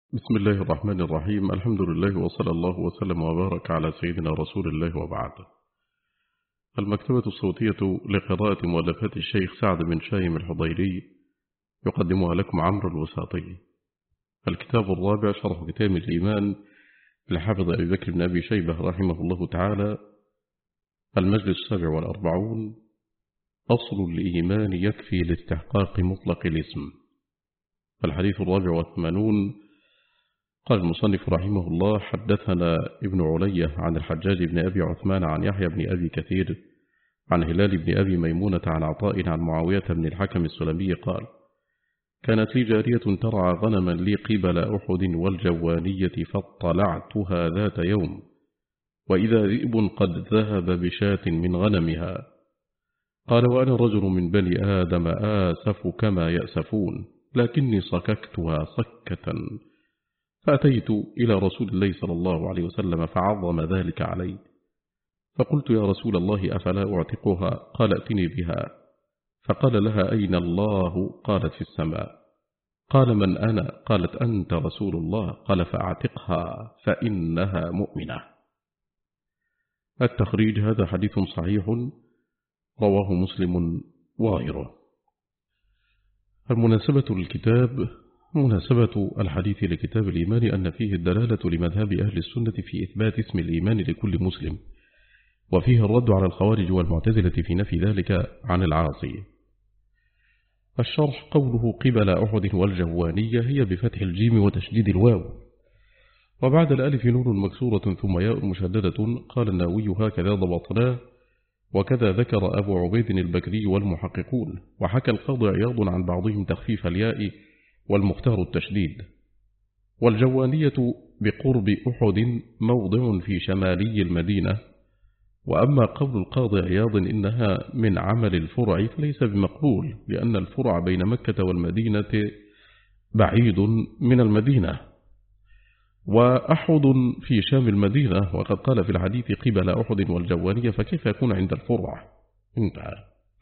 بسم الله الرحمن الرحيم. الحمد لله وصلى الله وسلم وبارك على سيدنا رسول الله وبعد. المكتبة الصوتية لقراءة مؤلفات الشيخ سعد بن شايم الحضيري يقدمها لكم عمرو الوساطي. الكتاب الرابع شرح كتاب الإيمان لحافظ أبي بكر بن أبي شيبة رحمه الله تعالى. المجلس 47. أصل الإيمان يكفي لاستحقاق مطلق الاسم. الحديث 84. قال المصنف رحمه الله: حدثنا ابن علية عن الحجاج بن أبي عثمان عن يحيى بن أبي كثير عن هلال بن أبي ميمونة عن عطاء عن معاوية بن الحكم السلمي قال: كانت لي جارية ترعى غنما لي قبل أحد والجوانية فاطلعتها ذات يوم وإذا ذئب قد ذهب بشاة من غنمها. قال: وأنا رجل من بني آدم آسف كما يأسفون، لكني صككتها صكة، فأتيت إلى رسول الله صلى الله عليه وسلم فعظم ذلك علي، فقلت: يا رسول الله أفلا أعتقها؟ قال: ائتني بها. فقال لها: أين الله؟ قالت: في السماء. قال: من أنا؟ قالت: أنت رسول الله. قال: فأعتقها فإنها مؤمنة. التخريج: هذا حديث صحيح رواه مسلم وغيره. المناسبة للكتاب: مناسبة الحديث لكتاب الإيمان أن فيه الدلالة لمذهب أهل السنة في إثبات اسم الإيمان لكل مسلم، وفيه الرد على الخوارج والمعتزلة في نفي ذلك عن العاصي. الشرح: قوله قبل أحد والجوانية هي بفتح الجيم وتشديد الواو، وبعد الألف نون مكسورة ثم ياء مشددة. قال النووي: هكذا ضبطناه، وكذا ذكر أبو عبيد البكري والمحققون، وحكى القاضي عياض عن بعضهم تخفيف الياء والمختار التشديد. والجوانية بقرب أحد موضع في شمالي المدينة. وأما قول القاضي عياض إنها من عمل الفرع فليس بمقبول، لأن الفرع بين مكة والمدينة بعيد من المدينة، وأحد في شام المدينة، وقد قال في الحديث قبل أحد والجوانية، فكيف يكون عند الفرع؟ انتهى.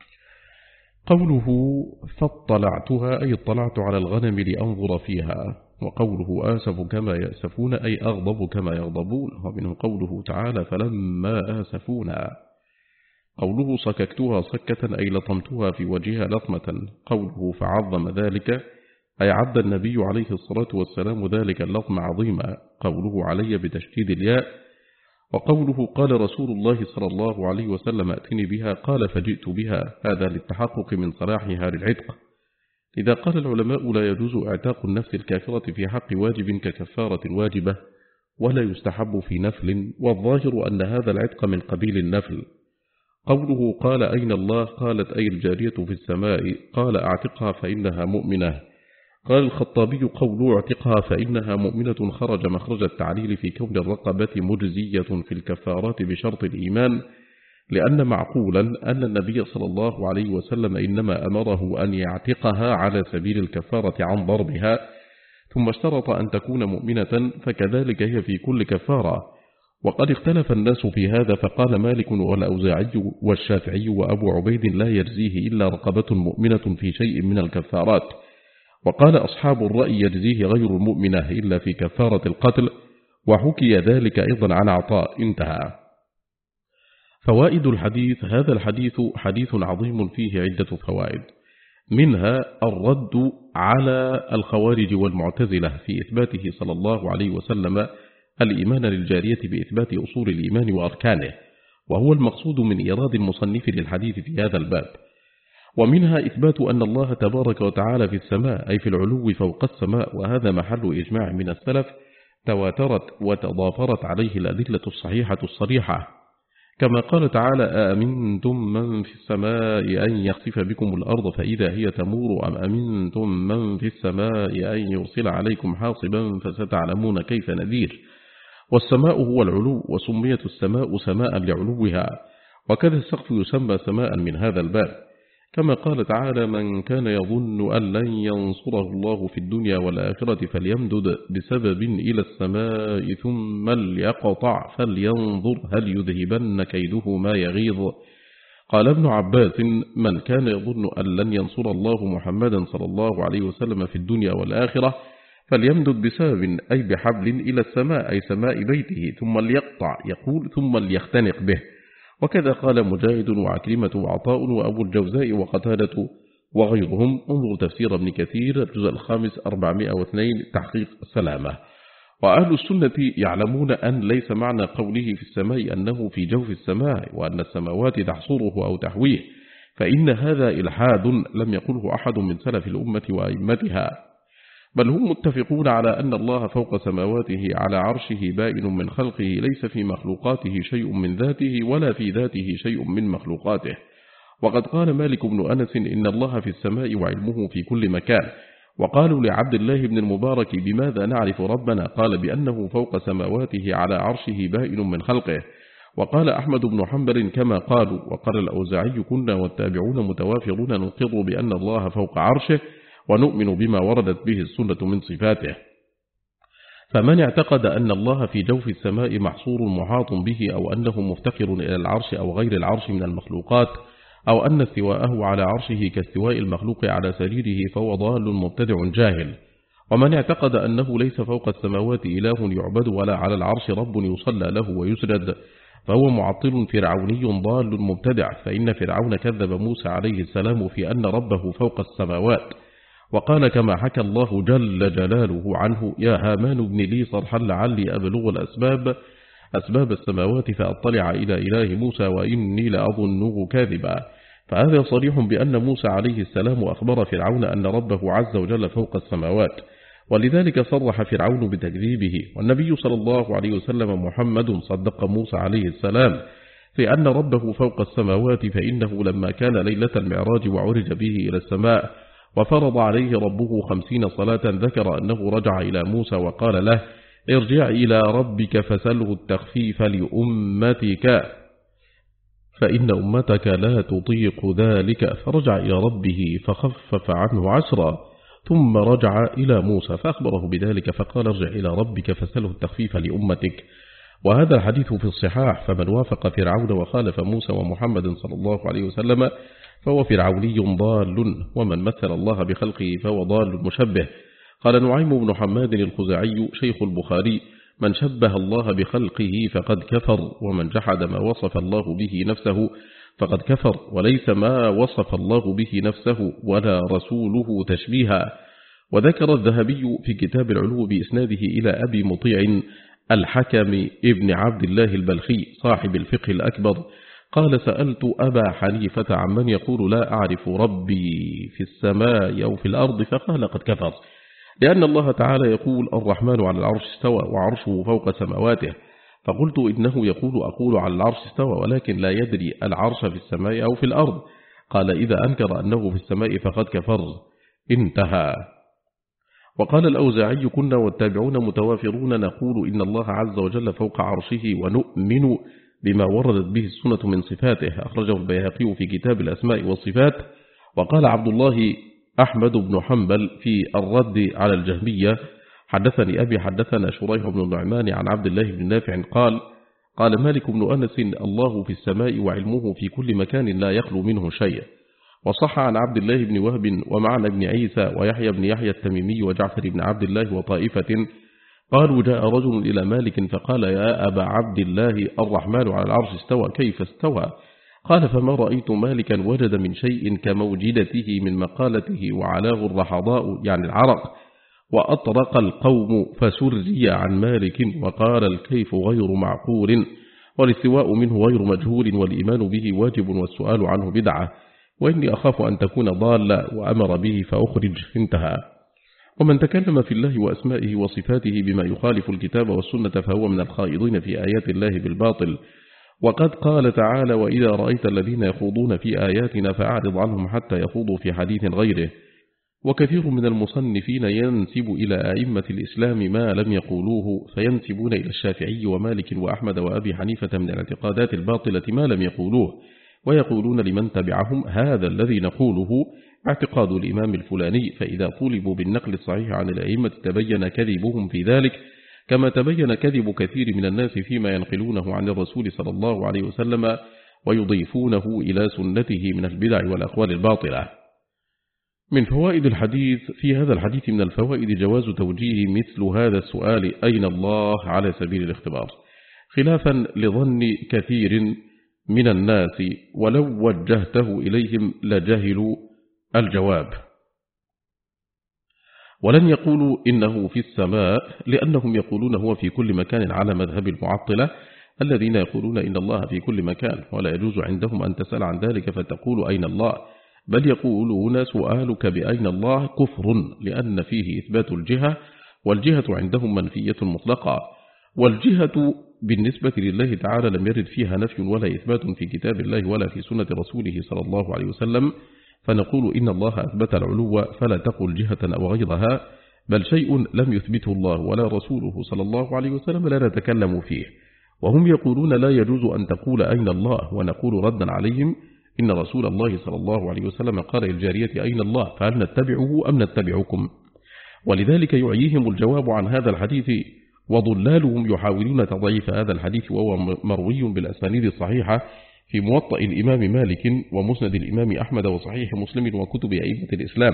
قوله فاطلعتها أي اطلعت على الغنم لأنظر فيها، وقوله آسف كما يأسفون أي أغضب كما يغضبون، ومنه قوله تعالى: فلما آسفونا. قوله صككتها صكة أي لطمتها في وجهها لطمة. قوله فعظم ذلك أي عد النبي عليه الصلاة والسلام ذلك اللطم عظيما. قوله علي بتشديد الياء. وقوله قال رسول الله صلى الله عليه وسلم: ائتني بها. قال: فجئت بها. هذا للتحقق من صلاحها للعتق. إذا قال العلماء: لا يجوز اعتاق النفس الكافرة في حق واجب ككفارة الواجبة، ولا يستحب في نفل، والظاهر أن هذا العتق من قبيل النفل. قوله قال: أين الله؟ قالت: أي الجارية في السماء. قال: أعتقها فإنها مؤمنة. قال الخطابي: قوله اعتقها فإنها مؤمنة خرج مخرج التعليل في كون الرقبة مجزية في الكفارات بشرط الإيمان، لأن معقولا أن النبي صلى الله عليه وسلم إنما أمره أن يعتقها على سبيل الكفارة عن ضربها، ثم اشترط أن تكون مؤمنة، فكذلك هي في كل كفارة. وقد اختلف الناس في هذا، فقال مالك والأوزاعي والشافعي وأبو عبيد: لا يجزيه إلا رقبة مؤمنة في شيء من الكفارات. وقال أصحاب الرأي: يجزيه غير المؤمنة إلا في كفارة القتل، وحكي ذلك أيضا عن عطاء. انتهى. فوائد الحديث: هذا الحديث حديث عظيم فيه عدة فوائد، منها الرد على الخوارج والمعتزلة في إثباته صلى الله عليه وسلم الإيمان للجارية بإثبات أصول الإيمان وأركانه، وهو المقصود من إيراد المصنف للحديث في هذا الباب. ومنها إثبات أن الله تبارك وتعالى في السماء، أي في العلو فوق السماء، وهذا محل إجماع من السلف تواترت وتضافرت عليه الأدلة الصحيحة الصريحة، كما قال تعالى: أأمنتم من في السماء أن يخسف بكم الأرض فإذا هي تمور، أم أمنتم من في السماء أن يرسل عليكم حاصبا فستعلمون كيف نذير. والسماء هو العلو، وسميت السماء سماء لعلوها، وكذا السقف يسمى سماء من هذا الباب، كما قال تعالى: من كان يظن أن لن ينصره الله في الدنيا والآخرة فليمدد بسبب إلى السماء ثم ليقطع فلينظر هل يذهبن كيده ما يغيظ. قال ابن عباس: من كان يظن أن لن ينصر الله محمدا صلى الله عليه وسلم في الدنيا والآخرة فليمدد بسبب أي بحبل إلى السماء أي سماء بيته ثم ليقطع يقول ثم ليختنق به. وكذا قال مجاهد وعكرمة وعطاء وأبو الجوزاء وقتادة وغيرهم. انظر تفسير ابن كثير الجزء الخامس 402 تحقيق السلامة. وأهل السنة يعلمون أن ليس معنى قوله في السماء أنه في جوف السماء وأن السماوات تحصره أو تحويه، فإن هذا إلحاد لم يقله أحد من سلف الأمة وأئمتها، بل هم متفقون على أن الله فوق سماواته على عرشه بائن من خلقه، ليس في مخلوقاته شيء من ذاته ولا في ذاته شيء من مخلوقاته. وقد قال مالك بن أنس إن الله في السماء وعلمه في كل مكان. وقالوا لعبد الله بن المبارك بماذا نعرف ربنا؟ قال بأنه فوق سماواته على عرشه بائن من خلقه. وقال أحمد بن حنبل كما قالوا. وقال الأوزاعي كنا والتابعون متوافرون نقر بأن الله فوق عرشه ونؤمن بما وردت به السنة من صفاته. فمن اعتقد أن الله في جوف السماء محصور محاط به أو أنه مفتقر إلى العرش أو غير العرش من المخلوقات أو أن استواءه على عرشه كاستواء المخلوق على سريره فهو ضال مبتدع جاهل. ومن اعتقد أنه ليس فوق السماوات إله يعبد ولا على العرش رب يصلى له ويسجد فهو معطل فرعوني ضال مبتدع، فإن فرعون كذب موسى عليه السلام في أن ربه فوق السماوات، وقال كما حكى الله جل جلاله عنه يا هامان ابن لي صرحا لعلي أبلغ أسباب السماوات فأطلع إلى إله موسى وإني لأظنه كاذبا. فهذا صريح بأن موسى عليه السلام أخبر فرعون أن ربه عز وجل فوق السماوات، ولذلك صرح فرعون بتكذيبه. والنبي صلى الله عليه وسلم محمد صدق موسى عليه السلام في أن ربه فوق السماوات، فإنه لما كان ليلة المعراج وعرج به إلى السماء وفرض عليه ربه 50 صلاة ذكر أنه رجع إلى موسى وقال له ارجع إلى ربك فسله التخفيف لأمتك فإن أمتك لا تطيق ذلك، فرجع إلى ربه فخفف عنه 10 ثم رجع إلى موسى فأخبره بذلك فقال ارجع إلى ربك فسله التخفيف لأمتك. وهذا الحديث في الصحاح. فمن وافق فرعون وخالف موسى ومحمد صلى الله عليه وسلم فهو فرعوني ضال، ومن مثل الله بخلقه فهو ضال مشبه. قال نعيم بن حماد الخزاعي شيخ البخاري من شبه الله بخلقه فقد كفر، ومن جحد ما وصف الله به نفسه فقد كفر، وليس ما وصف الله به نفسه ولا رسوله تشبيها. وذكر الذهبي في كتاب العلو بإسناده إلى أبي مطيع الحكم ابن عبد الله البلخي صاحب الفقه الأكبر قال سألت أبا حنيفة عمن يقول لا أعرف ربي في السماء أو في الأرض، فقال قد كفر، لأن الله تعالى يقول الرحمن على العرش استوى وعرشه فوق سماواته. فقلت إنه يقول أقول على العرش استوى ولكن لا يدري العرش في السماء أو في الأرض. قال إذا أنكر أنه في السماء فقد كفر. انتهى. وقال الأوزاعي كنا والتابعون متوافرون نقول إن الله عز وجل فوق عرشه ونؤمن بما وردت به السنة من صفاته. أخرجه البيهقي في كتاب الأسماء والصفات. وقال عبد الله أحمد بن حنبل في الرد على الجهمية حدثني أبي حدثنا شريح بن النعمان عن عبد الله بن نافع قال مالك بن أنس الله في السماء وعلمه في كل مكان لا يخلو منه شيء. وصح عن عبد الله بن وهب ومعنى بن عيسى ويحيى بن يحيى التميمي وجعفر بن عبد الله وطائفة قالوا جاء رجل إلى مالك فقال يا أبا عبد الله الرحمن على العرش استوى كيف استوى؟ قال فما رأيت مالكا وجد من شيء كموجدته من مقالته وعلاه الرحضاء يعني العرق، وأطرق القوم فسري عن مالك وقال الكيف غير معقول والاستواء منه غير مجهول والإيمان به واجب والسؤال عنه بدعة وإني أخاف أن تكون ضالة وأمر به فأخرج. انتهى. ومن تكلم في الله وأسمائه وصفاته بما يخالف الكتاب والسنة فهو من الخائضين في آيات الله بالباطل. وقد قال تعالى وإذا رأيت الذين يخوضون في آياتنا فأعرض عنهم حتى يخوضوا في حديث غيره. وكثير من المصنفين ينسب إلى أئمة الإسلام ما لم يقولوه، فينسبون إلى الشافعي ومالك وأحمد وأبي حنيفة من الاعتقادات الباطلة ما لم يقولوه، ويقولون لمن تبعهم هذا الذي نقوله اعتقاد الإمام الفلاني، فإذا طولبوا بالنقل الصحيح عن الأئمة تبين كذبهم في ذلك كما تبين كذب كثير من الناس فيما ينقلونه عن الرسول صلى الله عليه وسلم ويضيفونه إلى سنته من البدع والأقوال الباطلة. من فوائد الحديث: في هذا الحديث من الفوائد جواز توجيه مثل هذا السؤال أين الله على سبيل الاختبار، خلافا لظن كثير من الناس ولو وجهته إليهم لجهلوا الجواب ولن يقولوا إنه في السماء، لأنهم يقولون هو في كل مكان على مذهب المعطلة الذين يقولون إن الله في كل مكان، ولا يجوز عندهم أن تسأل عن ذلك فتقول أين الله، بل يقولون سؤالك بأين الله كفر، لأن فيه إثبات الجهة، والجهة عندهم منفية مطلقة، والجهة بالنسبة لله تعالى لم يرد فيها نفي ولا إثبات في كتاب الله ولا في سنة رسوله صلى الله عليه وسلم، فنقول إن الله أثبت العلو فلا تقل جهة أو غيرها، بل شيء لم يثبته الله ولا رسوله صلى الله عليه وسلم لا نتكلم فيه. وهم يقولون لا يجوز أن تقول أين الله، ونقول ردا عليهم إن رسول الله صلى الله عليه وسلم قال للجارية أين الله، فهل نتبعه أم نتبعكم؟ ولذلك يعيهم الجواب عن هذا الحديث، وضلالهم يحاولون تضعيف هذا الحديث، وهو مروي بالأسانيد الصحيحة في موطأ الإمام مالك ومسند الإمام أحمد وصحيح مسلم وكتب أئمة الإسلام،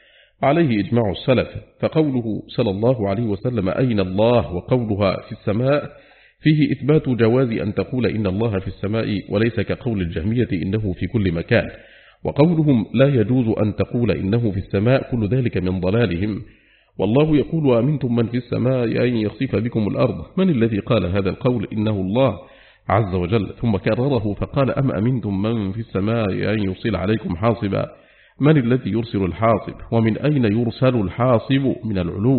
عليه إجماع السلف. فقوله صلى الله عليه وسلم أين الله وقولها في السماء فيه إثبات جواز أن تقول إن الله في السماء، وليس كقول الجهمية إنه في كل مكان. وقولهم لا يجوز أن تقول إنه في السماء كل ذلك من ضلالهم. والله يقول وأمنتم من في السماء أن يخسف بكم الأرض، من الذي قال هذا القول؟ إنه الله عز وجل، ثم كرره فقال أم أمنتم من في السماء أن يرسل عليكم حاصبا، من الذي يرسل الحاصب؟ ومن أين يرسل الحاصب؟ من العلو.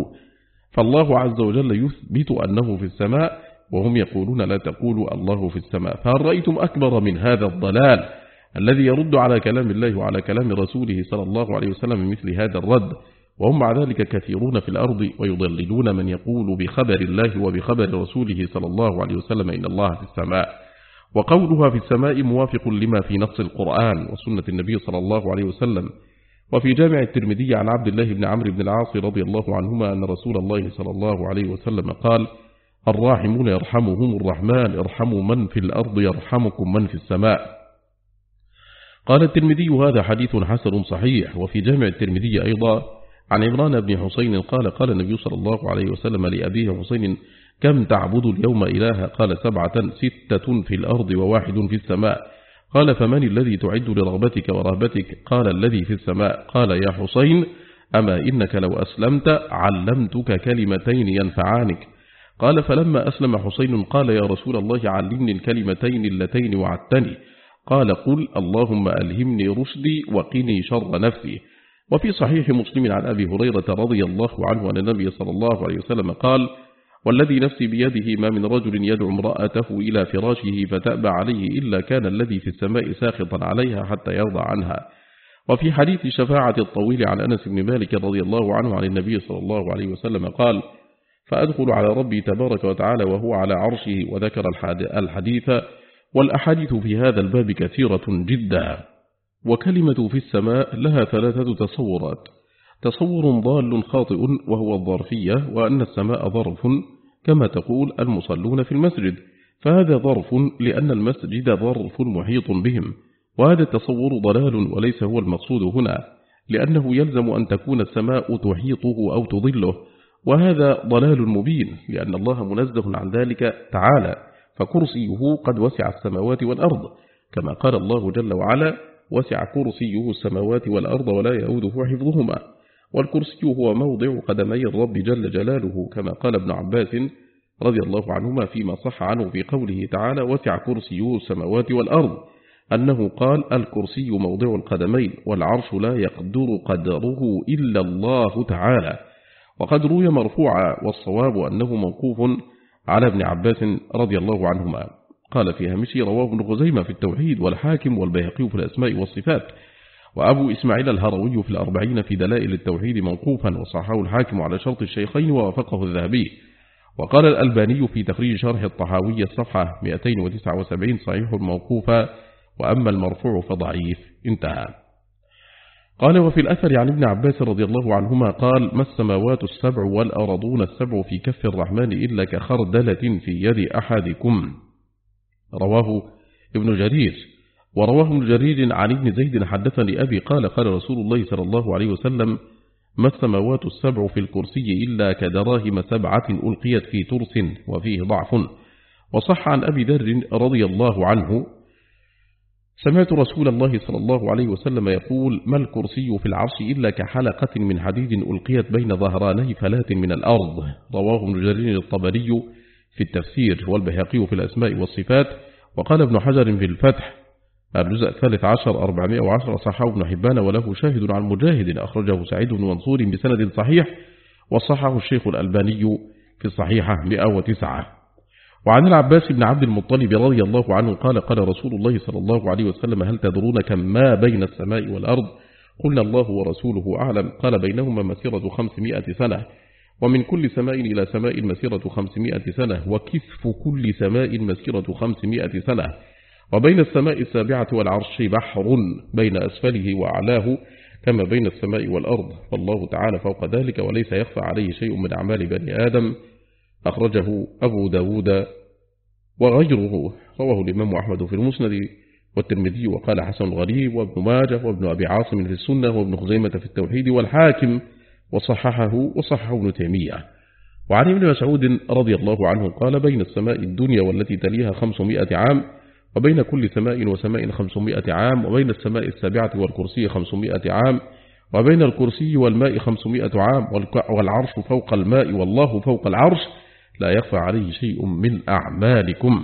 فالله عز وجل يثبت أنه في السماء، وهم يقولون لا تقولوا الله في السماء. فهل رأيتم أكبر من هذا الضلال الذي يرد على كلام الله وعلى كلام رسوله صلى الله عليه وسلم مثل هذا الرد؟ وهم مع ذلك كثيرون في الأرض، ويضللون من يقول بخبر الله وبخبر رسوله صلى الله عليه وسلم إن الله في السماء. وقولها في السماء موافق لما في نص القرآن وسنة النبي صلى الله عليه وسلم. وفي جامع الترمذي عن عبد الله بن عمرو بن العاص رضي الله عنهما أن رسول الله صلى الله عليه وسلم قال الراحمون يرحمهم الرحمن، ارحموا من في الأرض يرحمكم من في السماء. قال الترمذي هذا حديث حسن صحيح. وفي جامع الترمذي أيضا عن عمران بن حسين قال النبي صلى الله عليه وسلم لأبيه حسين كم تعبد اليوم إلها؟ قال 7 6 في الأرض و1 في السماء. قال فمن الذي تعد لرغبتك ورهبتك؟ قال الذي في السماء. قال يا حسين أما إنك لو أسلمت علمتك كلمتين ينفعانك. قال فلما أسلم حسين قال يا رسول الله علمني الكلمتين اللتين وعدتني. قال قل اللهم ألهمني رشدي وقني شر نفسي. وفي صحيح مسلم عن أبي هريرة رضي الله عنه أن النبي صلى الله عليه وسلم قال والذي نفسي بيده ما من رجل يدعو امرأته إلى فراشه فتأبى عليه إلا كان الذي في السماء ساخطا عليها حتى يرضى عنها. وفي حديث شفاعة الطويل عن أنس بن مالك رضي الله عنه عن النبي صلى الله عليه وسلم قال فأدخل على ربي تبارك وتعالى وهو على عرشه، وذكر الحديث. والأحاديث في هذا الباب كثيرة جدا. وكلمة في السماء لها 3 تصورات: تصور ضال خاطئ وهو الظرفية، وأن السماء ظرف كما تقول المصلون في المسجد، فهذا ظرف لأن المسجد ظرف محيط بهم، وهذا التصور ضلال وليس هو المقصود هنا، لأنه يلزم أن تكون السماء تحيطه أو تظله، وهذا ضلال مبين، لأن الله منزه عن ذلك تعالى، فكرسيه قد وسع السماوات والأرض، كما قال الله جل وعلا وسع كرسيه السماوات والأرض ولا يؤوده حفظهما. والكرسي هو موضع قدمي الرب جل جلاله، كما قال ابن عباس رضي الله عنهما فيما صح عنه في قوله تعالى وسع كرسيه السماوات والأرض، أنه قال الكرسي موضع القدمين، والعرش لا يقدر قدره إلا الله تعالى. وقد روي مرفوعا، والصواب أنه موقوف على ابن عباس رضي الله عنهما. قال في هامشي رواه ابن خزيمة في التوحيد، والحاكم والبيهقي في الأسماء والصفات، وأبو إسماعيل الهروي في 40 في دلائل التوحيد موقوفا، وصححه الحاكم على شرط الشيخين ووافقه الذهبي. وقال الألباني في تخريج شرح الطحاوية الصفحة 279 صحيح موقوفا، وأما المرفوع فضعيف. انتهى. قال وفي الأثر عن ابن عباس رضي الله عنهما قال ما السماوات السبع والأرضون السبع في كف الرحمن إلا كخردلة في يد أحدكم. رواه ابن جرير. ورواه ابن جرير عن ابن زيد حدثني أبي قال قال رسول الله صلى الله عليه وسلم ما السماوات السبع في الكرسي إلا كدراهم 7 ألقيت في ترس وفيه ضعف. وصح عن أبي ذر رضي الله عنه سمعت رسول الله صلى الله عليه وسلم يقول ما الكرسي في العرش إلا كحلقة من حديد ألقيت بين ظهراني فلاة من الأرض. رواه ابن جرير الطبري في التفسير والبيهقي في الأسماء والصفات. وقال ابن حجر في الفتح الجزء 13 410 صححه ابن حبان وله شاهد عن مجاهد أخرجه سعيد بن منصور بسند صحيح وصححه الشيخ الألباني في الصحيحة 109. وعن العباس بن عبد المطلب رضي الله عنه قال قال رسول الله صلى الله عليه وسلم هل تدرون كم ما بين السماء والأرض؟ قلنا الله ورسوله أعلم. قال بينهما مسيرة 500 سنة ومن كل سماء إلى سماء مسيرة 500 سنة وكثف كل سماء مسيرة 500 سنة وبين السماء السابعة والعرش بحر بين أسفله وأعلاه كما بين السماء والأرض والله تعالى فوق ذلك وليس يخفى عليه شيء من أعمال بني آدم. أخرجه أبو داود وغيره. رواه الإمام أحمد في المسند والترمذي وقال حسن غريب وابن ماجه وابن أبي عاصم في السنة وابن خزيمة في التوحيد والحاكم وصححه ابن تيمية. وعن ابن مسعود رضي الله عنه قال بين السماء الدنيا والتي تليها 500 عام وبين كل سماء وسماء 500 عام وبين السماء السابعة والكرسي 500 عام وبين الكرسي والماء 500 عام والعرش فوق الماء والله فوق العرش لا يخفى عليه شيء من أعمالكم.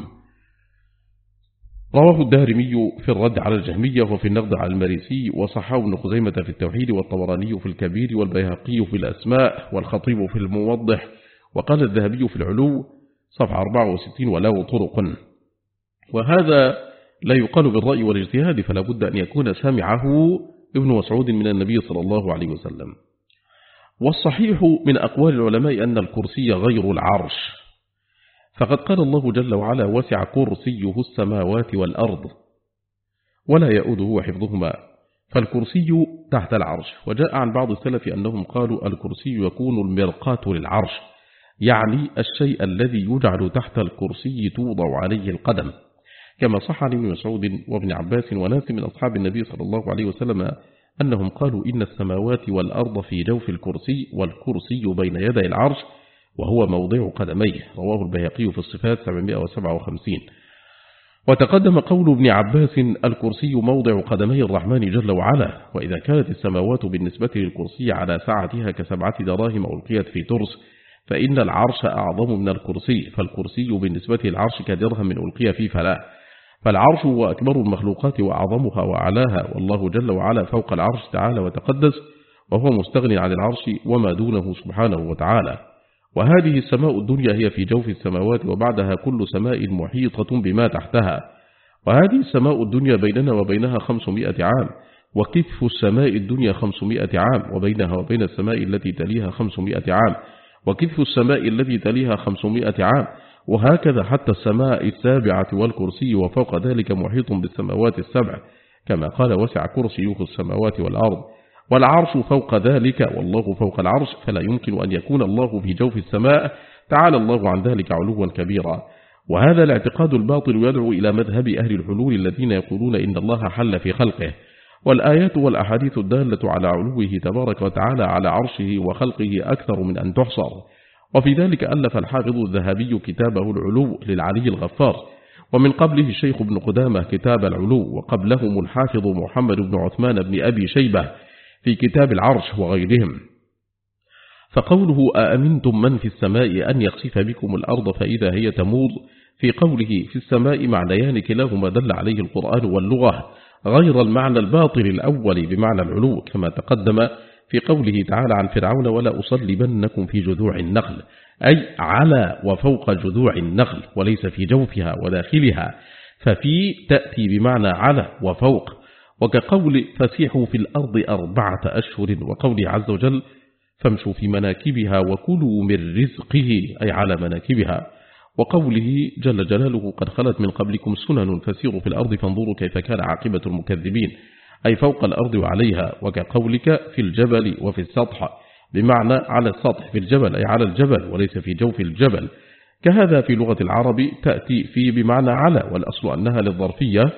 رواه الدارمي في الرد على الجهمية وفي النقد على المريسي وصححه ابن خزيمة في التوحيد والطبراني في الكبير والبيهقي في الأسماء والخطيب في الموضح. وقال الذهبي في العلو صفحة 64 وله طرق. وهذا لا يقال بالرأي والاجتهاد فلا بد أن يكون سامعه ابن مسعود من النبي صلى الله عليه وسلم. والصحيح من أقوال العلماء أن الكرسي غير العرش فقد قال الله جل وعلا وسع كرسيه السماوات والأرض ولا يؤوده حفظهما فالكرسي تحت العرش. وجاء عن بعض السلف أنهم قالوا الكرسي يكون المرقاة للعرش يعني الشيء الذي يجعل تحت الكرسي توضع عليه القدم كما صح عن ابن مسعود وابن عباس وناس من أصحاب النبي صلى الله عليه وسلم أنهم قالوا إن السماوات والأرض في جوف الكرسي والكرسي بين يدي العرش وهو موضع قدميه. رواه البيهقي في الصفات 757. وتقدم قول ابن عباس الكرسي موضع قدمي الرحمن جل وعلا. وإذا كانت السماوات بالنسبة للكرسي على ساعتها ك7 دراهم ألقيت في ترس فإن العرش أعظم من الكرسي فالكرسي بالنسبة للعرش كدرهم ألقي في فلاة فالعرش هو أكبر المخلوقات وأعظمها وأعلاها والله جل وعلا فوق العرش تعالى وتقدس وهو مستغني عن العرش وما دونه سبحانه وتعالى. وهذه السماء الدنيا هي في جوف السماوات وبعدها كل سماء محيطة بما تحتها. وهذه السماء الدنيا بيننا وبينها 500 عام وكثف السماء الدنيا 500 عام وبينها وبين السماء التي تليها 500 عام وكثف السماء التي تليها 500 عام وهكذا حتى السماء السابعة والكرسي وفوق ذلك محيط بالسماوات السبع كما قال وسع كرسيه السماوات والأرض والعرش فوق ذلك والله فوق العرش فلا يمكن أن يكون الله في جوف السماء تعالى الله عن ذلك علوا كبيرا. وهذا الاعتقاد الباطل يدعو إلى مذهب أهل الحلول الذين يقولون إن الله حل في خلقه والآيات والأحاديث الدالة على علوه تبارك وتعالى على عرشه وخلقه أكثر من أن تحصر. وفي ذلك ألف الحافظ الذهبي كتابه العلو للعلي الغفار ومن قبله الشيخ ابن قدامة كتاب العلو وقبلهم الحافظ محمد بن عثمان بن أبي شيبة في كتاب العرش وغيرهم. فقوله أأمنتم من في السماء أن يخسف بكم الأرض فإذا هي تموض في قوله في السماء معنيان كلاهما دل عليه القرآن واللغة غير المعنى الباطل الأول بمعنى العلو كما تقدم في قوله تعالى عن فرعون ولا أصلبنكم في جذوع النخل أي على وفوق جذوع النخل وليس في جوفها وداخلها ففي تأتي بمعنى على وفوق وكقول فسيحوا في الأرض 4 أشهر وقوله عز وجل فامشوا في مناكبها وكلوا من رزقه أي على مناكبها وقوله جل جلاله قد خلت من قبلكم سنن فسيروا في الأرض فانظروا كيف كان عاقبة المكذبين أي فوق الأرض وعليها وكقولك في الجبل وفي السطح بمعنى على السطح في الجبل أي على الجبل وليس في جوف الجبل. كهذا في لغة العرب تأتي في بمعنى على والأصل أنها للظرفية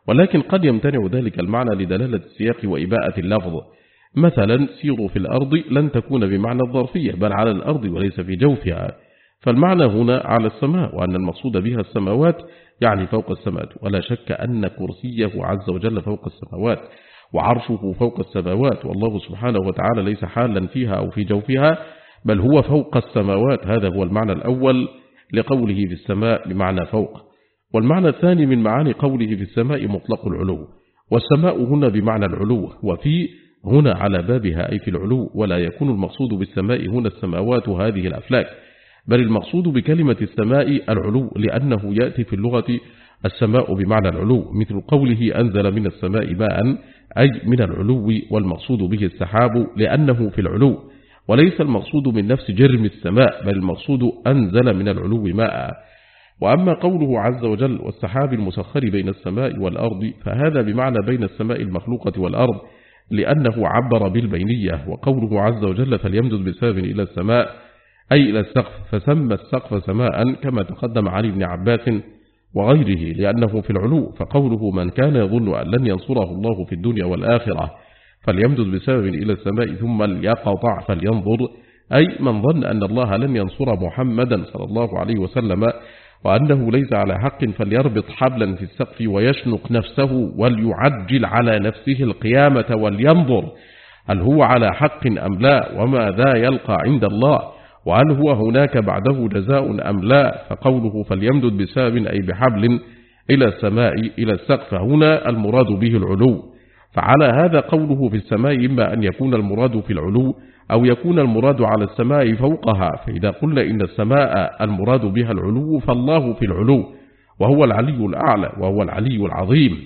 ولكن قد يمتنع ذلك المعنى لدلالة السياق وإباءة اللفظ. مثلا سيروا في الأرض لن تكون بمعنى الظرفية بل على الأرض وليس في جوفها، فالمعنى هنا على السماء، وأن المقصود بها السماوات يعني فوق السماوات، ولا شك أن كرسيه عز وجل فوق السماوات وعرشه فوق السماوات، والله سبحانه وتعالى ليس حالا فيها أو في جوفها بل هو فوق السماوات. هذا هو المعنى الأول لقوله في السماء بمعنى فوق. والمعنى الثاني من معاني قوله في السماء مطلق العلو، والسماء هنا بمعنى العلو، وفي هنا على بابها أي في العلو، ولا يكون المقصود بالسماء هنا السماوات هذه الأفلاك، بل المقصود بكلمة السماء العلو، لأنه يأتي في اللغة السماء بمعنى العلو، مثل قوله أنزل من السماء ماء أي من العلو، والمقصود به السحاب لأنه في العلو، وليس المقصود من نفس جرم السماء بل المقصود أنزل من العلو ماء. وأما قوله عز وجل والسحاب المسخر بين السماء والأرض فهذا بمعنى بين السماء المخلوقة والأرض، لأنه عبر بالبينية. وقوله عز وجل فليمدد بسبب إلى السماء أي إلى السقف، فسمى السقف سماء كما تقدم عن ابن عباس وغيره لأنه في العلو. فقوله من كان يظن أن لن ينصره الله في الدنيا والآخرة فليمدد بسبب إلى السماء ثم ليقطع فلينظر، أي من ظن أن الله لن ينصر محمدا صلى الله عليه وسلم وأنه ليس على حق فليربط حبلا في السقف ويشنق نفسه وليعجل على نفسه القيامة ولينظر هل هو على حق أم لا وماذا يلقى عند الله وهل هو هناك بعده جزاء أم لا. فقوله فليمدد بسبب أي بحبل إلى السماء إلى السقف هنا المراد به العلو. فعلى هذا قوله في السماء إما أن يكون المراد في العلو أو يكون المراد على السماء فوقها، فإذا قلنا إن السماء المراد بها العلو فالله في العلو وهو العلي الأعلى وهو العلي العظيم.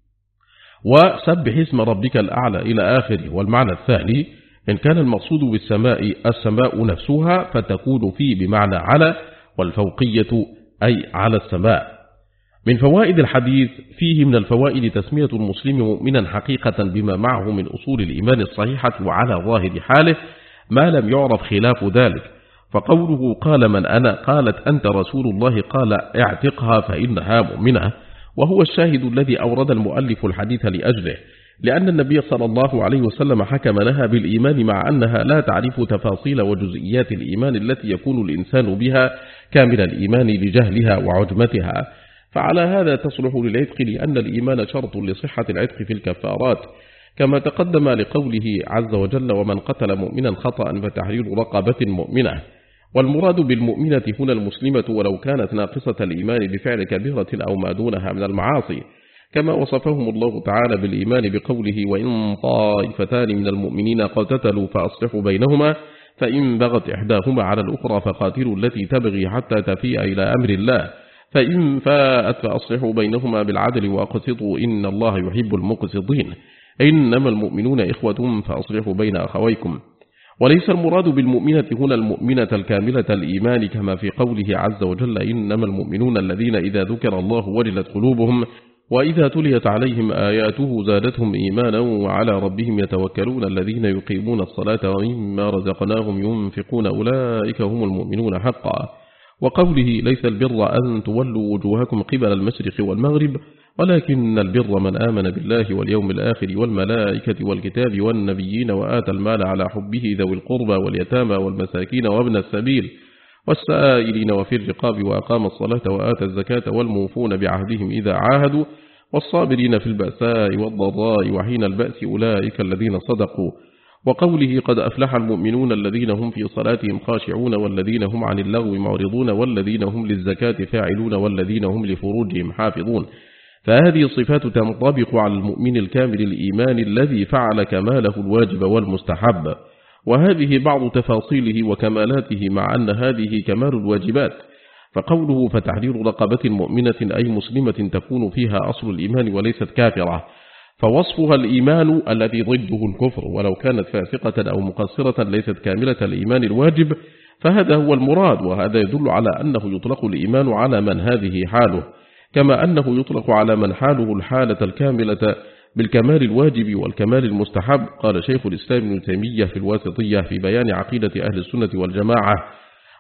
وسبح اسم ربك الأعلى إلى آخره. والمعنى الثاني إن كان المقصود بالسماء السماء نفسها فتكون فيه بمعنى على، والفوقية أي على السماء. من فوائد الحديث فيه من الفوائد تسمية المسلم مؤمنا حقيقة بما معه من أصول الإيمان الصحيحة وعلى ظاهر حاله ما لم يعرف خلاف ذلك. فقوله قال من أنا قالت أنت رسول الله قال اعتقها فإنها مؤمنة، وهو الشاهد الذي أورد المؤلف الحديث لأجله، لأن النبي صلى الله عليه وسلم حكم لها بالإيمان مع أنها لا تعرف تفاصيل وجزئيات الإيمان التي يكون الإنسان بها كامل الإيمان لجهلها وعجمتها. فعلى هذا تصلح للعتق لأن الإيمان شرط لصحة العتق في الكفارات، كما تقدم لقوله عز وجل ومن قتل مؤمنا خطأ فتحرير رقبة مؤمنة. والمراد بالمؤمنة هنا المسلمة ولو كانت ناقصة الإيمان بفعل كبيرة أو ما دونها من المعاصي، كما وصفهم الله تعالى بالإيمان بقوله وإن طائفتان من المؤمنين قتتلوا فأصلحوا بينهما فإن بغت إحداهما على الأخرى فقاتلوا التي تبغي حتى تفيء إلى أمر الله فإن فاءت فأصلحوا بينهما بالعدل وأقسطوا إن الله يحب المقسطين إنما المؤمنون إخوة فأصلحوا بين أخويكم. وليس المراد بالمؤمنة هنا المؤمنة الكاملة الإيمان كما في قوله عز وجل إنما المؤمنون الذين إذا ذكر الله وجلت قلوبهم وإذا تليت عليهم آياته زادتهم إيمانا وعلى ربهم يتوكلون الذين يقيمون الصلاة ومما رزقناهم ينفقون أولئك هم المؤمنون حقا. وقوله ليس البر أن تولوا وجوهكم قبل المشرق والمغرب ولكن البر من آمن بالله واليوم الآخر والملائكة والكتاب والنبيين وآتى المال على حبه ذوي القربى واليتامى والمساكين وابن السبيل والسائلين وفي الرقاب وأقام الصلاة وآتى الزكاة والموفون بعهدهم إذا عاهدوا والصابرين في البأساء والضراء وحين البأس أولئك الذين صدقوا. وقوله قد أفلح المؤمنون الذين هم في صلاتهم خاشعون والذين هم عن اللغو معرضون والذين هم للزكاة فاعلون والذين هم لفروجهم حافظون. فهذه الصفات تنطبق على المؤمن الكامل الإيمان الذي فعل كماله الواجب والمستحب، وهذه بعض تفاصيله وكمالاته مع أن هذه كمال الواجبات. فقوله فتحرير رقبة مؤمنة أي مسلمة تكون فيها أصل الإيمان وليست كافرة، فوصفها الإيمان الذي ضده الكفر ولو كانت فاسقة أو مقصرة ليست كاملة الإيمان الواجب، فهذا هو المراد. وهذا يدل على أنه يطلق الإيمان على من هذه حاله، كما أنه يطلق على من حاله الحالة الكاملة بالكمال الواجب والكمال المستحب. قال شيخ الإسلام ابن تيمية في الواسطية في بيان عقيدة أهل السنة والجماعة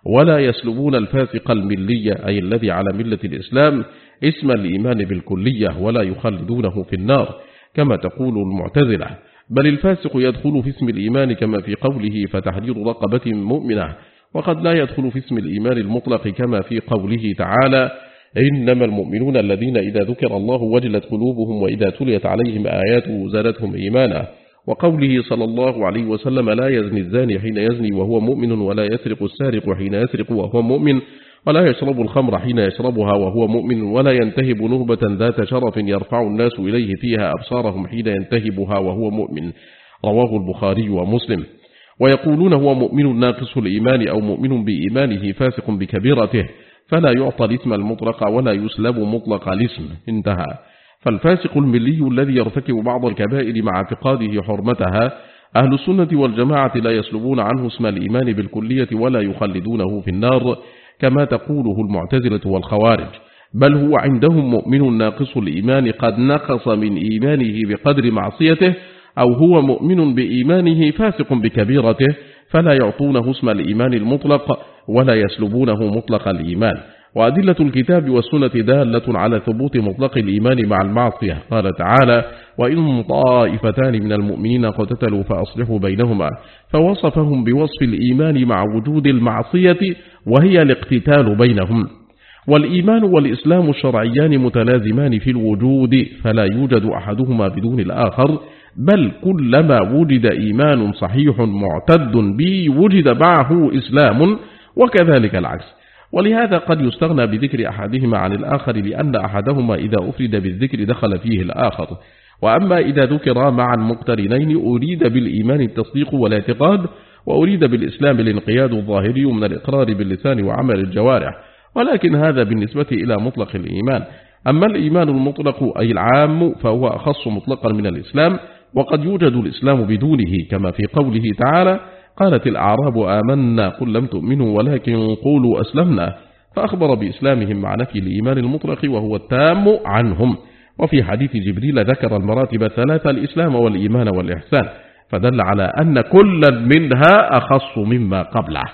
ولا يسلبون الفاسق الملي أي الذي على ملة الإسلام اسم الإيمان بالكلية ولا يخلدونه في النار كما تقول المعتزلة، بل الفاسق يدخل في اسم الإيمان كما في قوله فتحرير رقبة مؤمنة، وقد لا يدخل في اسم الإيمان المطلق كما في قوله تعالى إنما المؤمنون الذين إذا ذكر الله وجلت قلوبهم وإذا تليت عليهم آياته زادتهم إيمانا، وقوله صلى الله عليه وسلم لا يزني الزاني حين يزني وهو مؤمن ولا يسرق السارق حين يسرق وهو مؤمن ولا يشرب الخمر حين يشربها وهو مؤمن ولا ينتهب نهبة ذات شرف يرفع الناس إليه فيها أبصارهم حين ينتهبها وهو مؤمن، رواه البخاري ومسلم. ويقولون هو مؤمن ناقص الإيمان أو مؤمن بإيمانه فاسق بكبيرته، فلا يعطى الاسم المطلق ولا يسلب مطلق الاسم، انتهى. فالفاسق الملي الذي يرتكب بعض الكبائر مع اعتقاده حرمتها أهل السنة والجماعة لا يسلبون عنه اسم الإيمان بالكلية ولا يخلدونه في النار كما تقوله المعتزلة والخوارج، بل هو عندهم مؤمن ناقص الإيمان قد نقص من إيمانه بقدر معصيته، أو هو مؤمن بإيمانه فاسق بكبيرته، فلا يعطونه اسم الإيمان المطلق ولا يسلبونه مطلق الإيمان. وأدلة الكتاب والسنة دالة على ثبوت مطلق الإيمان مع المعصية، قال تعالى وإن طائفتان من المؤمنين اقتتلوا فأصلحوا بينهما، فوصفهم بوصف الإيمان مع وجود المعصية وهي الاقتتال بينهم. والإيمان والإسلام الشرعيان متلازمان في الوجود، فلا يوجد أحدهما بدون الآخر، بل كلما وجد إيمان صحيح معتد به وجد معه إسلام، وكذلك العكس. ولهذا قد يستغنى بذكر أحدهما عن الآخر لأن أحدهما إذا أفرد بالذكر دخل فيه الآخر، وأما إذا ذكر معا مقترنين أريد بالإيمان التصديق والاعتقاد، وأريد بالإسلام الانقياد الظاهري من الإقرار باللسان وعمل الجوارح، ولكن هذا بالنسبة إلى مطلق الإيمان. أما الإيمان المطلق أي العام فهو أخص مطلقا من الإسلام، وقد يوجد الإسلام بدونه كما في قوله تعالى قالت الأعراب آمنا قل لم تؤمنوا ولكن قولوا أسلمنا، فأخبر بإسلامهم مع نفي الإيمان المطلق وهو التام عنهم. وفي حديث جبريل ذكر المراتب الثلاثة الإسلام والإيمان والإحسان، فدل على أن كل منها أخص مما قبله.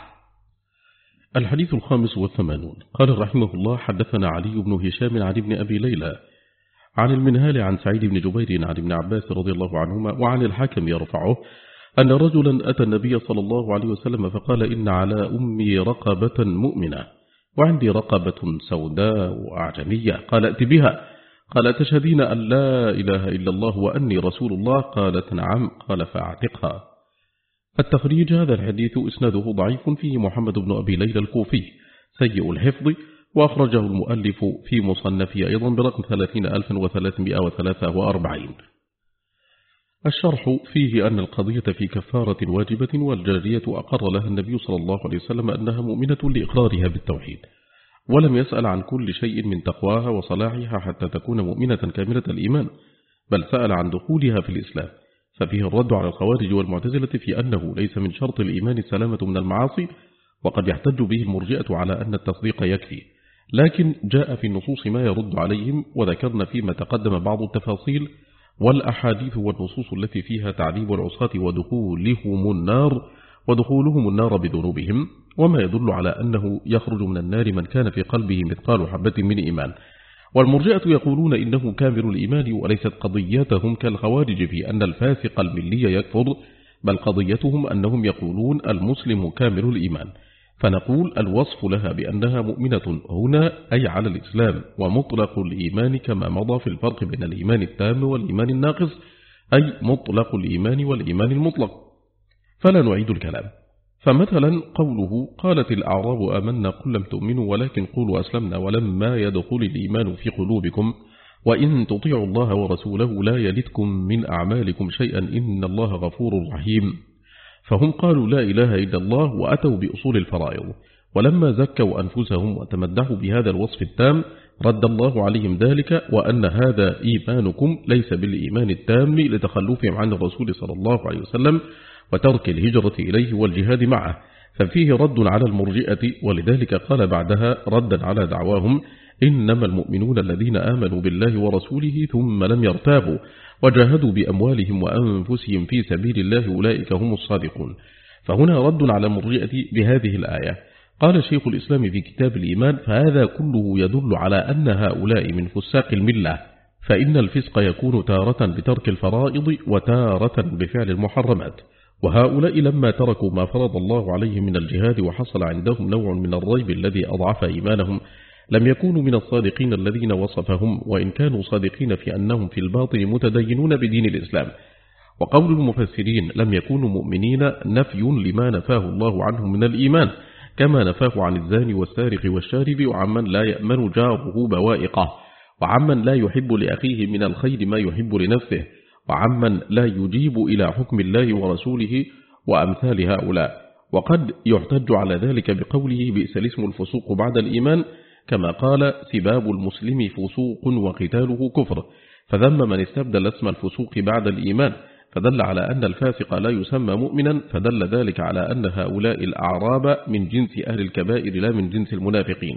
الحديث 85 قال رحمه الله حدثنا علي بن هشام عن ابن أبي ليلى عن المنهال عن سعيد بن جبير عن ابن عباس رضي الله عنهما وعن الحاكم يرفعه أن رجلا أتى النبي صلى الله عليه وسلم فقال إن على أمي رقبة مؤمنة وعندي رقبة سوداء وأعجمية، قال ائت بها، قال تشهدين أن لا إله إلا الله وأني رسول الله، قالت نعم، قال فاعتقها. التخريج هذا الحديث إسناده ضعيف فيه محمد بن أبي ليلى الكوفي سيء الحفظ، وأخرجه المؤلف في مصنفه أيضا برقم 30343. الشرح فيه أن القضية في كفارة واجبة، والجارية أقر لها النبي صلى الله عليه وسلم أنها مؤمنة لإقرارها بالتوحيد، ولم يسأل عن كل شيء من تقواها وصلاحها حتى تكون مؤمنة كاملة الإيمان، بل سأل عن دخولها في الإسلام، ففيه الرد على الخوارج والمعتزلة في أنه ليس من شرط الإيمان السلامة من المعاصي، وقد يحتج به المرجئة على أن التصديق يكفي، لكن جاء في النصوص ما يرد عليهم، وذكرنا فيما تقدم بعض التفاصيل والأحاديث والنصوص التي فيها تعذيب العصاة ودخولهم النار بذنوبهم، وما يدل على أنه يخرج من النار من كان في قلبه مثقال حبة من إيمان. والمرجئة يقولون إنه كامل الإيمان، وليست قضيتهم كالخوارج في أن الفاسق الملي يكفر، بل قضيتهم أنهم يقولون المسلم كامل الإيمان، فنقول الوصف لها بأنها مؤمنة هنا أي على الإسلام، ومطلق الإيمان كما مضى في الفرق بين الإيمان التام والإيمان الناقص أي مطلق الإيمان والإيمان المطلق. فلا نعيد الكلام. فمثلا قوله قالت الأعراب آمنا قل لم تؤمنوا ولكن قولوا أسلمنا ولما يدخل الإيمان في قلوبكم وإن تطيعوا الله ورسوله لا يلدكم من أعمالكم شيئا إن الله غفور رحيم. فهم قالوا لا إله إلا الله وأتوا بأصول الفرائض، ولما زكوا أنفسهم وتمدحوا بهذا الوصف التام رد الله عليهم ذلك، وأن هذا إيمانكم ليس بالإيمان التام لتخلفهم عن الرسول صلى الله عليه وسلم وترك الهجرة إليه والجهاد معه، ففيه رد على المرجئة، ولذلك قال بعدها ردا على دعواهم إنما المؤمنون الذين آمنوا بالله ورسوله ثم لم يرتابوا وجاهدوا بأموالهم وأنفسهم في سبيل الله أولئك هم الصادقون. فهنا رد على المرجئة بهذه الآية. قال شيخ الإسلام في كتاب الإيمان: فهذا كله يدل على أن هؤلاء من فساق الملة، فإن الفسق يكون تارة بترك الفرائض وتارة بفعل المحرمات، وهؤلاء لما تركوا ما فرض الله عليهم من الجهاد وحصل عندهم نوع من الريب الذي أضعف إيمانهم لم يكونوا من الصادقين الذين وصفهم، وإن كانوا صادقين في أنهم في الباطن متدينون بدين الإسلام. وقول المفسرين لم يكونوا مؤمنين نفي لما نفاه الله عنهم من الإيمان، كما نفاه عن الزاني والسارق والشارب وعمن لا يأمن جاره بوائقه، وعمن لا يحب لأخيه من الخير ما يحب لنفسه، وعمن لا يجيب إلى حكم الله ورسوله وأمثال هؤلاء. وقد يحتج على ذلك بقوله: بئس الاسم الفسوق بعد الإيمان، كما قال: سباب المسلم فسوق وقتاله كفر، فذم من استبدل اسم الفسوق بعد الإيمان، فدل على أن الفاسق لا يسمى مؤمنا، فدل ذلك على أن هؤلاء الأعراب من جنس أهل الكبائر لا من جنس المنافقين.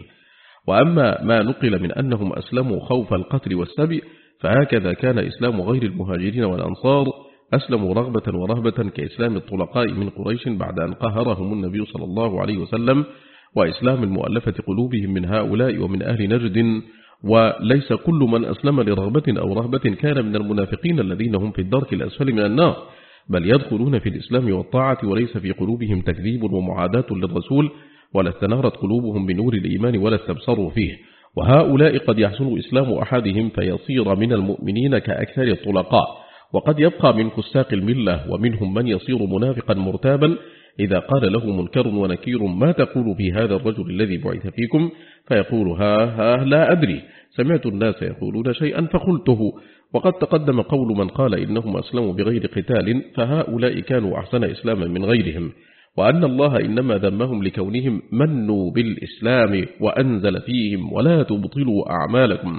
وأما ما نقل من أنهم أسلموا خوف القتل والسبي، فهكذا كان إسلام غير المهاجرين والأنصار، أسلموا رغبة ورهبة كإسلام الطلقاء من قريش بعد أن قهرهم النبي صلى الله عليه وسلم، وإسلام المؤلفة قلوبهم من هؤلاء ومن أهل نجد. وليس كل من أسلم لرغبة أو رهبة كان من المنافقين الذين هم في الدرك الأسفل من النار، بل يدخلون في الإسلام والطاعة وليس في قلوبهم تكذيب ومعاداة للرسول، ولا استنارت قلوبهم بنور الإيمان ولا استبصروا فيه. وهؤلاء قد يحصل إسلام أحدهم فيصير من المؤمنين كأكثر الطلقاء، وقد يبقى من فساق الملة، ومنهم من يصير منافقا مرتابا إذا قال له منكر ونكير: ما تقول في هذا الرجل الذي بعث فيكم؟ فيقول: ها لا أدري، سمعت الناس يقولون شيئا فقلته. وقد تقدم قول من قال إنهم أسلموا بغير قتال، فهؤلاء كانوا أحسن إسلاما من غيرهم، وأن الله إنما ذمهم لكونهم منوا بالإسلام وأنزل فيهم: ولا تبطلوا أعمالكم،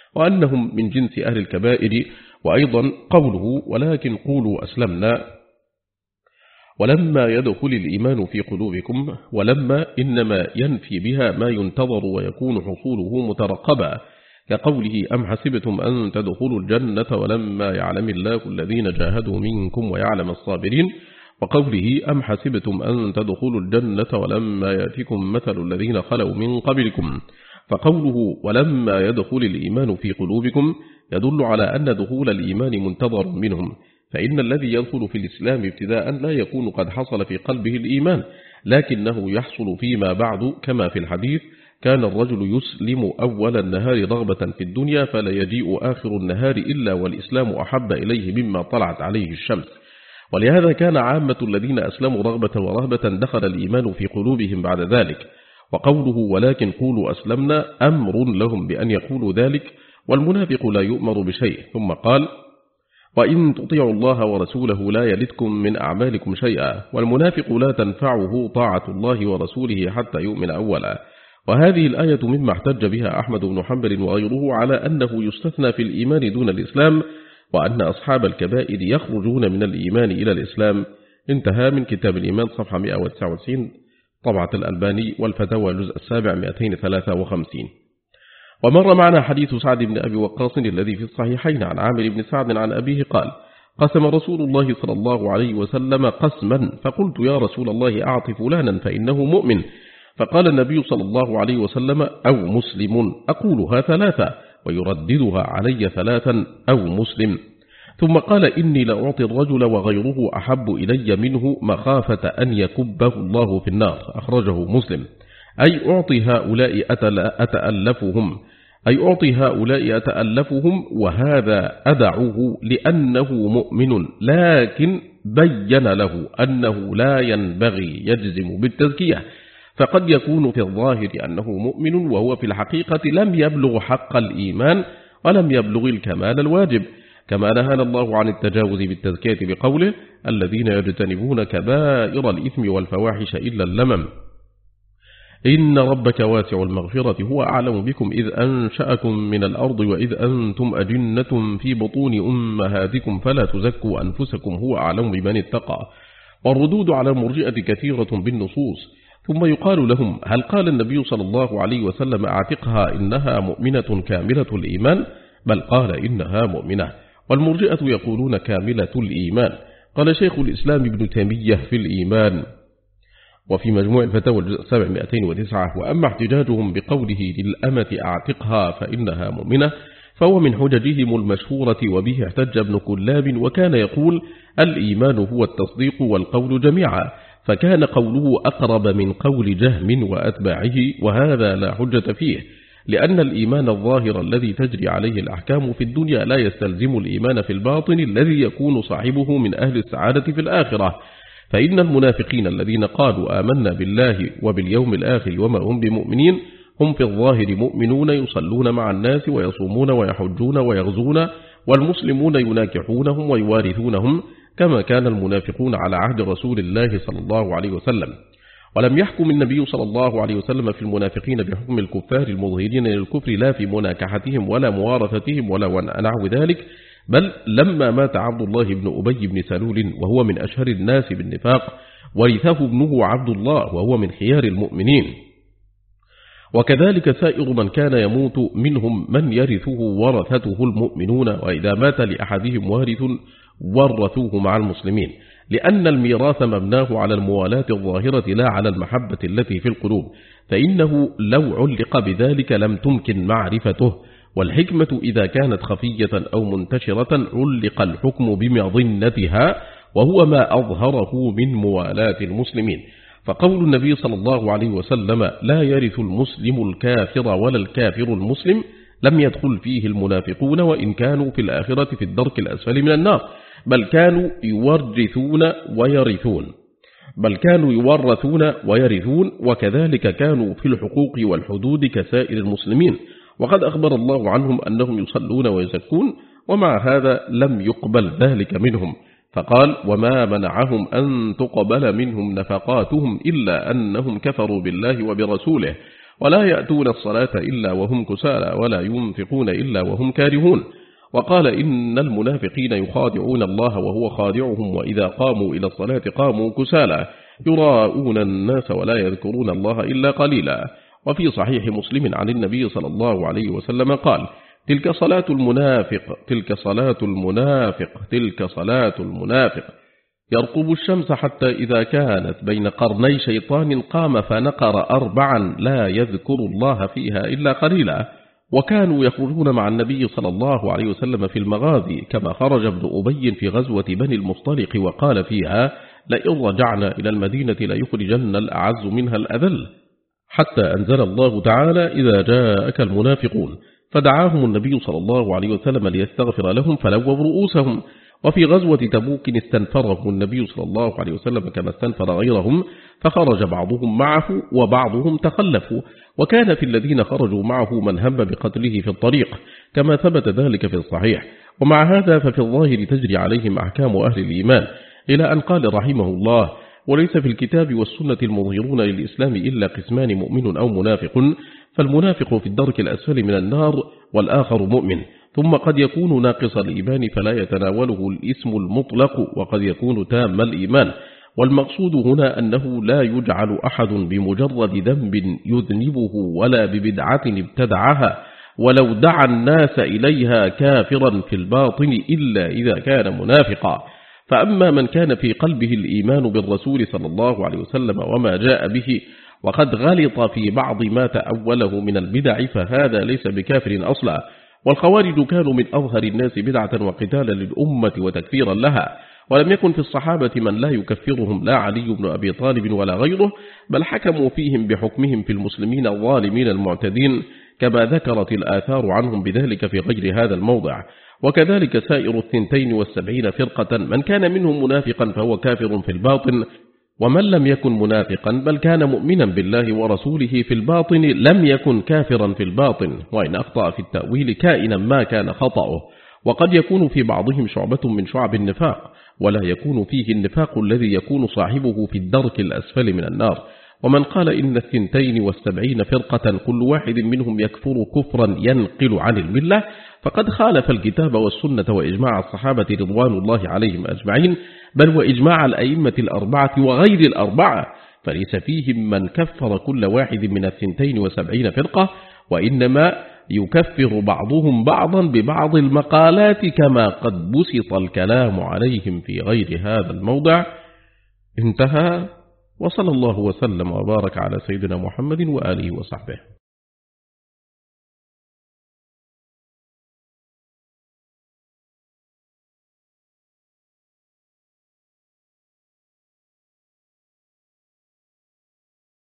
وأنهم من جنس أهل الكبائر. وأيضا قوله: ولكن قولوا أسلمنا، ولما يدخل الإيمان في قلوبكم، ولما إنما ينفي بها ما ينتظر ويكون حصوله مترقبا، كقوله: أم حسبتم أن تدخلوا الجنة ولما يعلم الله الذين جاهدوا منكم ويعلم الصابرين، وقوله: أم حسبتم أن تدخلوا الجنة ولما يأتكم مثل الذين خلوا من قبلكم. فقوله: ولما يدخل الإيمان في قلوبكم يدل على أن دخول الإيمان منتظر منهم، فإن الذي يدخل في الإسلام ابتداء لا يكون قد حصل في قلبه الإيمان، لكنه يحصل فيما بعد، كما في الحديث: كان الرجل يسلم أول النهار رغبة في الدنيا، فلا يجيء آخر النهار إلا والإسلام أحب إليه مما طلعت عليه الشمس. ولهذا كان عامة الذين أسلموا رغبة ورهبة دخل الإيمان في قلوبهم بعد ذلك. وقوله: ولكن قولوا أسلمنا، أمر لهم بأن يقولوا ذلك، والمنافق لا يؤمر بشيء. ثم قال: وإن تطيعوا الله ورسوله لا يلدكم من أعمالكم شيئا، والمنافق لا تنفعه طاعة الله ورسوله حتى يؤمن أولا. وهذه الآية مما احتج بها أحمد بن حنبل وغيره على أنه يستثنى في الإيمان دون الإسلام، وأن أصحاب الكبائر يخرجون من الإيمان إلى الإسلام. انتهى من كتاب الإيمان صفحة 199 طبعة الألباني، والفتاوى الجزء 7 253. ومر معنا حديث سعد بن أبي وقاص الذي في الصحيحين عن عامر بن سعد عن أبيه قال: قسم رسول الله صلى الله عليه وسلم قسما، فقلت: يا رسول الله أعط فلانا فإنه مؤمن. فقال النبي صلى الله عليه وسلم: أو مسلم. أقولها ثلاثة ويرددها علي ثلاثا: أو مسلم. ثم قال: إني لأعطي الرجل وغيره أحب إلي منه مخافة أن يكبه الله في النار. أخرجه مسلم. أي أعطي هؤلاء أتألفهم، وهذا أدعه لأنه مؤمن، لكن بين له أنه لا ينبغي يجزم بالتزكية، فقد يكون في الظاهر أنه مؤمن وهو في الحقيقة لم يبلغ حق الإيمان ولم يبلغ الكمال الواجب، كما نهانا الله عن التجاوز بالتزكية بقوله: الذين يجتنبون كبائر الإثم والفواحش إلا اللمم، إن ربك واسع المغفرة، هو أعلم بكم إذ أنشأكم من الأرض وإذ أنتم أجنة في بطون أمهاتكم فلا تزكوا أنفسكم هو أعلم بمن اتقى. والردود على المرجئة كثيرة بالنصوص. ثم يقال لهم: هل قال النبي صلى الله عليه وسلم أعتقها إنها مؤمنة كاملة الإيمان؟ بل قال إنها مؤمنة. والمرجئة يقولون كاملة الإيمان. قال شيخ الإسلام ابن تيمية في الإيمان: وفي مجموع الفتاوى الجزء 709. وأما احتجاجهم بقوله للأمة أعتقها فإنها مؤمنة فهو من حججهم المشهورة، وبه احتج ابن كلاب، وكان يقول الإيمان هو التصديق والقول جميعا، فكان قوله أقرب من قول جهم وأتباعه، وهذا لا حجة فيه، لأن الإيمان الظاهر الذي تجري عليه الأحكام في الدنيا لا يستلزم الإيمان في الباطن الذي يكون صاحبه من أهل السعادة في الآخرة. فإن المنافقين الذين قالوا آمنا بالله وباليوم الآخر وما هم بمؤمنين هم في الظاهر مؤمنون يصلون مع الناس ويصومون ويحجون ويغزون، والمسلمون يناكحونهم ويوارثونهم كما كان المنافقون على عهد رسول الله صلى الله عليه وسلم. ولم يحكم النبي صلى الله عليه وسلم في المنافقين بحكم الكفار المظهرين للكفر لا في مناكحتهم ولا موارثتهم ولا نحو ذلك، بل لما مات عبد الله بن أبي بن سلول وهو من أشهر الناس بالنفاق ورثه ابنه عبد الله وهو من خيار المؤمنين. وكذلك سائر من كان يموت منهم من يرثه ورثته المؤمنون، وإذا مات لأحدهم وارث ورثوه مع المسلمين، لأن الميراث مبناه على الموالاة الظاهرة لا على المحبة التي في القلوب، فإنه لو علق بذلك لم تمكن معرفته. والحكمة إذا كانت خفية أو منتشرة علق الحكم بمظنتها، وهو ما أظهره من موالاة المسلمين. فقول النبي صلى الله عليه وسلم لا يرث المسلم الكافر ولا الكافر المسلم لم يدخل فيه المنافقون، وإن كانوا في الآخرة في الدرك الأسفل من النار، بل كانوا يورثون ويرثون، وكذلك كانوا في الحقوق والحدود كسائر المسلمين، وقد أخبر الله عنهم أنهم يصلون ويزكون، ومع هذا لم يقبل ذلك منهم، فقال وما منعهم أن تقبل منهم نفقاتهم إلا أنهم كفروا بالله وبرسوله ولا يأتون الصلاة إلا وهم كسالى ولا ينفقون إلا وهم كارهون. وقال إن المنافقين يخادعون الله وهو خادعهم، وإذا قاموا إلى الصلاة قاموا كسالى يراءون الناس ولا يذكرون الله إلا قليلا. وفي صحيح مسلم عن النبي صلى الله عليه وسلم قال تلك صلاة المنافق تلك صلاة المنافق تلك صلاة المنافق، يرقب الشمس حتى إذا كانت بين قرني شيطان قام فنقر 4 لا يذكر الله فيها إلا قليلا. وكانوا يخرجون مع النبي صلى الله عليه وسلم في المغازي، كما خرج ابن أبي في غزوة بني المصطلق وقال فيها لئن رجعنا إلى المدينة ليخرجن الأعز منها الأذل، حتى أنزل الله تعالى إذا جاءك المنافقون، فدعاهم النبي صلى الله عليه وسلم ليستغفر لهم فلووا رؤوسهم. وفي غزوة تبوك استنفرهم النبي صلى الله عليه وسلم كما استنفر غيرهم، فخرج بعضهم معه وبعضهم تخلفوا، وكان في الذين خرجوا معه من هم بقتله في الطريق كما ثبت ذلك في الصحيح. ومع هذا ففي الظاهر تجري عليهم أحكام أهل الإيمان، إلى أن قال رحمه الله وليس في الكتاب والسنة المظهرون للإسلام إلا قسمان مؤمن أو منافق، فالمنافق في الدرك الأسفل من النار والآخر مؤمن، ثم قد يكون ناقص الإيمان فلا يتناوله الاسم المطلق، وقد يكون تام الإيمان. والمقصود هنا أنه لا يجعل أحد بمجرد ذنب يذنبه ولا ببدعة ابتدعها ولو دعا الناس إليها كافرا في الباطن إلا إذا كان منافقا. فأما من كان في قلبه الإيمان بالرسول صلى الله عليه وسلم وما جاء به وقد غلط في بعض ما تأوله من البدع فهذا ليس بكافر أصلا. والخوارج كانوا من أظهر الناس بدعة وقتالا للأمة وتكفيرا لها، ولم يكن في الصحابة من لا يكفرهم لا علي بن أبي طالب ولا غيره، بل حكموا فيهم بحكمهم في المسلمين الظالمين المعتدين، كما ذكرت الآثار عنهم بذلك في غير هذا الموضع. وكذلك سائر 72 فرقة من كان منهم منافقا فهو كافر في الباطن، ومن لم يكن منافقا بل كان مؤمنا بالله ورسوله في الباطن لم يكن كافرا في الباطن، وإن أخطأ في التأويل كائنا ما كان خطأه. وقد يكون في بعضهم شعبة من شعب النفاق، ولا يكون فيه النفاق الذي يكون صاحبه في الدرك الأسفل من النار. ومن قال إن 72 فرقة كل واحد منهم يكفر كفرا ينقل عن الملة فقد خالف الكتاب والسنة وإجماع الصحابة رضوان الله عليهم أجمعين، بل وإجماع الأئمة 4 وغير 4، فليس فيهم من كفر كل واحد من 72 فرقة، وإنما يكفر بعضهم بعضا ببعض المقالات كما قد بسط الكلام عليهم في غير هذا الموضع. انتهى، وصلى الله وسلم وبارك على سيدنا محمد وآله وصحبه.